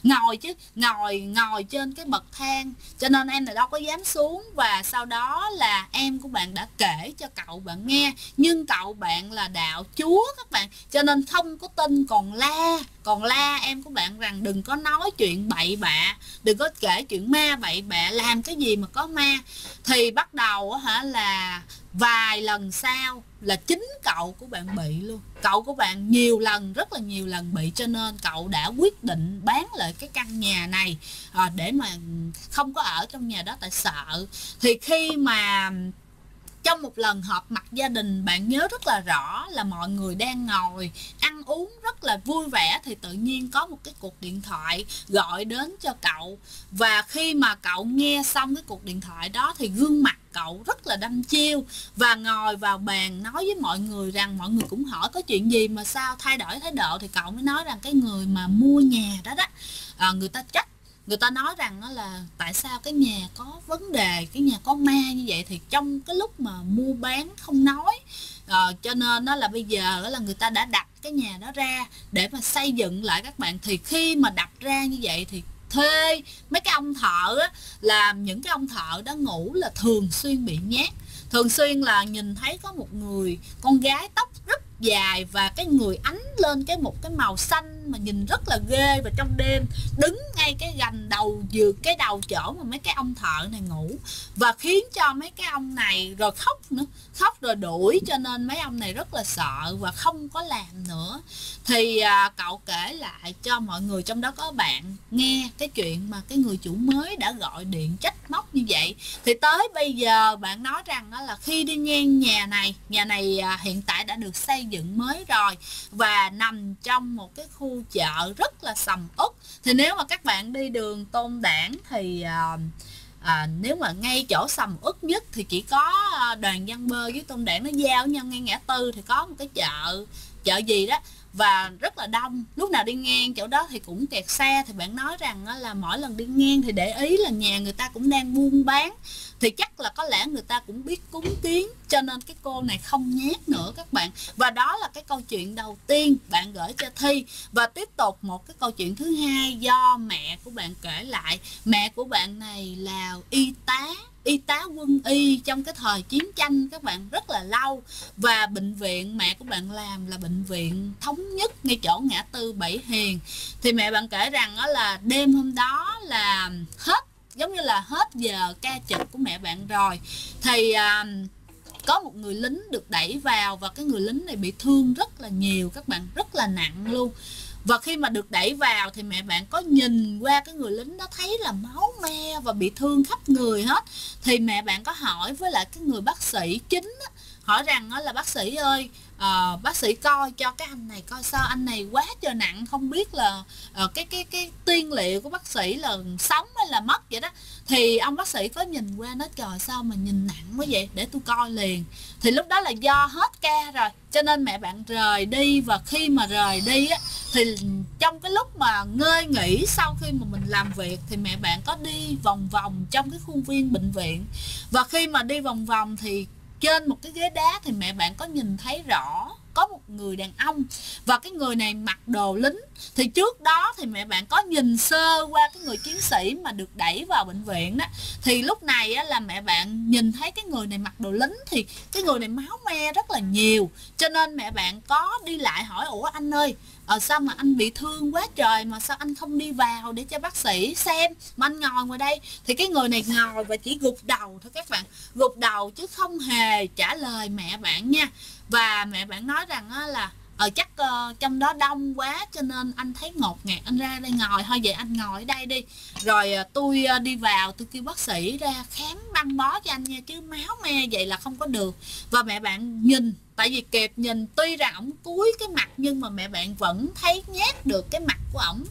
ngồi trên cái bậc thang, cho nên em này đâu có dám xuống. Và sau đó là em của bạn đã kể cho cậu bạn nghe, nhưng cậu bạn là đạo chúa các bạn, cho nên không có tin, còn la em của bạn rằng đừng có nói chuyện bậy bạ, đừng có kể chuyện ma bậy bạ, làm cái gì mà có ma. Thì bắt đầu là vài lần sau là chính cậu của bạn bị luôn. Cậu của bạn nhiều lần, rất là nhiều lần bị, cho nên cậu đã quyết định bán lại cái căn nhà này để mà không có ở trong nhà đó tại sợ. Thì khi mà trong một lần họp mặt gia đình, bạn nhớ rất là rõ là mọi người đang ngồi ăn uống rất là vui vẻ, thì tự nhiên có một cái cuộc điện thoại gọi đến cho cậu. Và khi mà cậu nghe xong cái cuộc điện thoại đó thì gương mặt cậu rất là đăm chiêu, và ngồi vào bàn nói với mọi người rằng, mọi người cũng hỏi có chuyện gì mà sao thay đổi thái độ, thì cậu mới nói rằng cái người mà mua nhà đó người ta trách, người ta nói rằng là tại sao cái nhà có vấn đề, cái nhà có ma như vậy, thì trong cái lúc mà mua bán không nói, cho nên là bây giờ là người ta đã đập cái nhà đó ra để mà xây dựng lại các bạn. Thì khi mà đập ra như vậy thì thuê mấy cái ông thợ làm những cái ông thợ đó ngủ là thường xuyên bị nhát, thường xuyên là nhìn thấy có một người con gái tóc rất dài và cái người ánh lên một cái màu xanh mà nhìn rất là ghê, và trong đêm đứng ngay cái gành đầu giường, cái đầu chỗ mà mấy cái ông thợ này ngủ, và khiến cho mấy cái ông này rồi khóc rồi đuổi, cho nên mấy ông này rất là sợ và không có làm nữa. Thì cậu kể lại cho mọi người, trong đó có bạn, nghe cái chuyện mà cái người chủ mới đã gọi điện trách móc như vậy. Thì tới bây giờ bạn nói rằng là khi đi ngang nhà này hiện tại đã được xây dựng mới rồi, và nằm trong một cái khu chợ rất là sầm uất. Thì nếu mà các bạn đi đường Tôn Đản thì nếu mà ngay chỗ sầm uất nhất thì chỉ có Đoàn Văn Bơ với Tôn Đản nó giao nhau ngay ngã tư, thì có một cái chợ gì đó và rất là đông. Lúc nào đi ngang chỗ đó thì cũng kẹt xe. Thì bạn nói rằng là mỗi lần đi ngang thì để ý là nhà người ta cũng đang buôn bán, thì chắc là có lẽ người ta cũng biết cúng kiến, cho nên cái cô này không nhát nữa các bạn. Và đó là cái câu chuyện đầu tiên bạn gửi cho Thi. Và tiếp tục một cái câu chuyện thứ hai do mẹ của bạn kể lại. Mẹ của bạn này là y tá quân y trong cái thời chiến tranh các bạn, rất là lâu. Và bệnh viện mẹ của bạn làm là bệnh viện Thống Nhất ngay chỗ ngã tư Bảy Hiền. Thì mẹ bạn kể rằng đó là đêm hôm đó là giống như là hết giờ ca trực của mẹ bạn rồi, thì có một người lính được đẩy vào và cái người lính này bị thương rất là nhiều các bạn, rất là nặng luôn. Và khi mà được đẩy vào thì mẹ bạn có nhìn qua cái người lính đó, thấy là máu me và bị thương khắp người hết. Thì mẹ bạn có hỏi với lại cái người bác sĩ chính á, hỏi rằng là bác sĩ ơi, bác sĩ coi cho cái anh này coi, sao anh này quá trời nặng, không biết là cái tiên liệu của bác sĩ là sống hay là mất vậy đó. Thì ông bác sĩ có nhìn qua nói trời sao mà nhìn nặng quá vậy, để tôi coi liền. Thì lúc đó là do hết ca rồi cho nên mẹ bạn rời đi. Và khi mà rời đi á, thì trong cái lúc mà ngơi nghỉ sau khi mà mình làm việc thì mẹ bạn có đi vòng vòng trong cái khuôn viên bệnh viện. Và khi mà đi vòng vòng thì trên một cái ghế đá thì mẹ bạn có nhìn thấy rõ có một người đàn ông, và cái người này mặc đồ lính. Thì trước đó thì mẹ bạn có nhìn sơ qua cái người chiến sĩ mà được đẩy vào bệnh viện đó. Thì lúc này á, là mẹ bạn nhìn thấy cái người này mặc đồ lính, thì cái người này máu me rất là nhiều. Cho nên mẹ bạn có đi lại hỏi ủa anh ơi, sao mà anh bị thương quá trời mà sao anh không đi vào để cho bác sĩ xem mà anh ngồi ngoài đây. Thì cái người này ngồi và chỉ gục đầu thôi các bạn, gục đầu chứ không hề trả lời mẹ bạn nha. Và mẹ bạn nói rằng là chắc trong đó đông quá cho nên anh thấy ngột ngạt, anh ra đây ngồi thôi, vậy anh ngồi ở đây đi, rồi tôi đi vào tôi kêu bác sĩ ra khám băng bó cho anh nha, chứ máu me vậy là không có được. Và mẹ bạn nhìn, tại vì kịp nhìn, tuy rằng ổng cúi cái mặt nhưng mà mẹ bạn vẫn thấy nhát được cái mặt của ổng.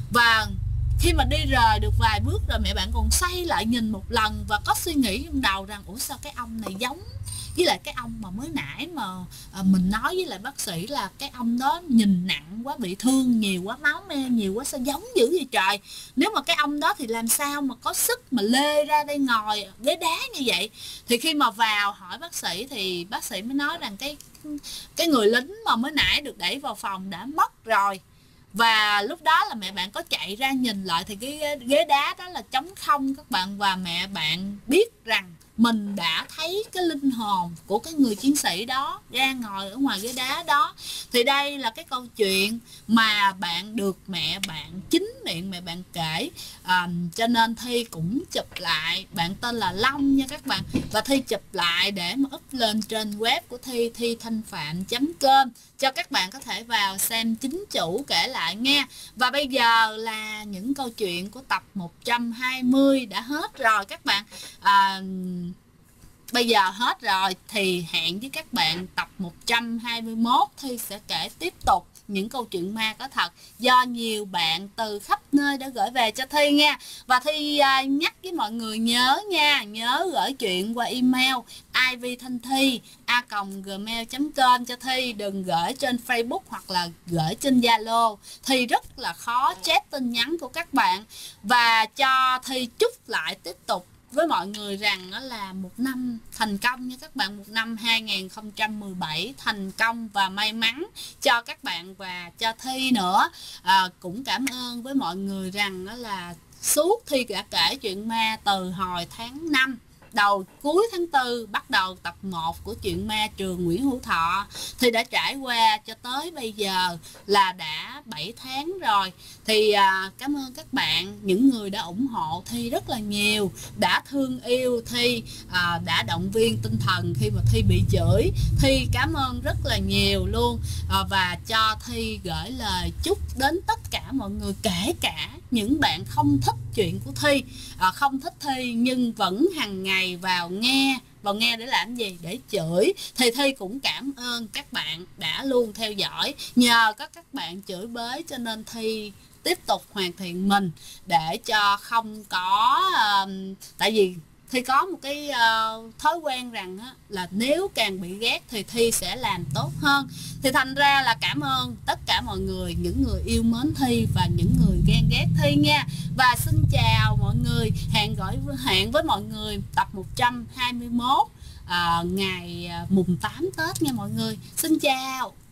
Và khi mà đi rời được vài bước rồi mẹ bạn còn xoay lại nhìn một lần và có suy nghĩ trong đầu rằng ủa sao cái ông này giống với lại cái ông mà mới nãy mà mình nói với lại bác sĩ là cái ông đó nhìn nặng quá, bị thương nhiều quá, máu me nhiều quá, sao giống dữ vậy trời. Nếu mà cái ông đó thì làm sao mà có sức mà lê ra đây ngồi ghế đá như vậy. Thì khi mà vào hỏi bác sĩ thì bác sĩ mới nói rằng cái người lính mà mới nãy được đẩy vào phòng đã mất rồi. Và lúc đó là mẹ bạn có chạy ra nhìn lại thì cái ghế đá đó là trống không các bạn. Và mẹ bạn biết rằng mình đã thấy cái linh hồn của cái người chiến sĩ đó ra ngồi ở ngoài ghế đá đó. Thì đây là cái câu chuyện mà bạn được mẹ bạn chính miệng mẹ bạn kể. Cho nên Thi cũng chụp lại, bạn tên là Long nha các bạn, và Thi chụp lại để mà up lên trên web của Thi, thithanhpham.com, cho các bạn có thể vào xem chính chủ kể lại nha. Và bây giờ là những câu chuyện của tập 120 đã hết rồi các bạn. Bây giờ hết rồi thì hẹn với các bạn tập 121 Thi sẽ kể tiếp tục những câu chuyện ma có thật do nhiều bạn từ khắp nơi đã gửi về cho Thi nha. Và Thi nhắc với mọi người nhớ nha, nhớ gửi chuyện qua email ivthanhthi@gmail.com cho Thi, đừng gửi trên Facebook hoặc là gửi trên Zalo. Thi rất là khó chat tin nhắn của các bạn. Và cho Thi chúc lại tiếp tục với mọi người rằng đó là một năm thành công nha các bạn, một năm 2017 thành công và may mắn cho các bạn và cho Thi nữa. Cũng cảm ơn với mọi người rằng đó là suốt Thi đã kể chuyện ma từ hồi tháng 5 đầu cuối tháng 4 bắt đầu tập 1 của chuyện ma trường Nguyễn Hữu Thọ, thì đã trải qua cho tới bây giờ là đã 7 tháng rồi. Thì cảm ơn các bạn, những người đã ủng hộ Thi rất là nhiều, đã thương yêu Thi, đã động viên tinh thần khi mà Thi bị chửi. Thi cảm ơn rất là nhiều luôn. Và cho Thi gửi lời chúc đến tất cả mọi người, kể cả những bạn không thích chuyện của Thi, không thích Thi nhưng vẫn hàng ngày vào nghe để làm gì? Để chửi. Thì Thi cũng cảm ơn các bạn đã luôn theo dõi. Nhờ có các bạn chửi bới cho nên Thi tiếp tục hoàn thiện mình để cho không có tại vì Thi có một cái thói quen rằng là nếu càng bị ghét thì Thi sẽ làm tốt hơn. Thì thành ra là cảm ơn tất cả mọi người, những người yêu mến Thi và những người ghen ghét Thi nha. Và xin chào mọi người, hẹn với mọi người tập 121 ngày mùng 8 Tết nha mọi người. Xin chào.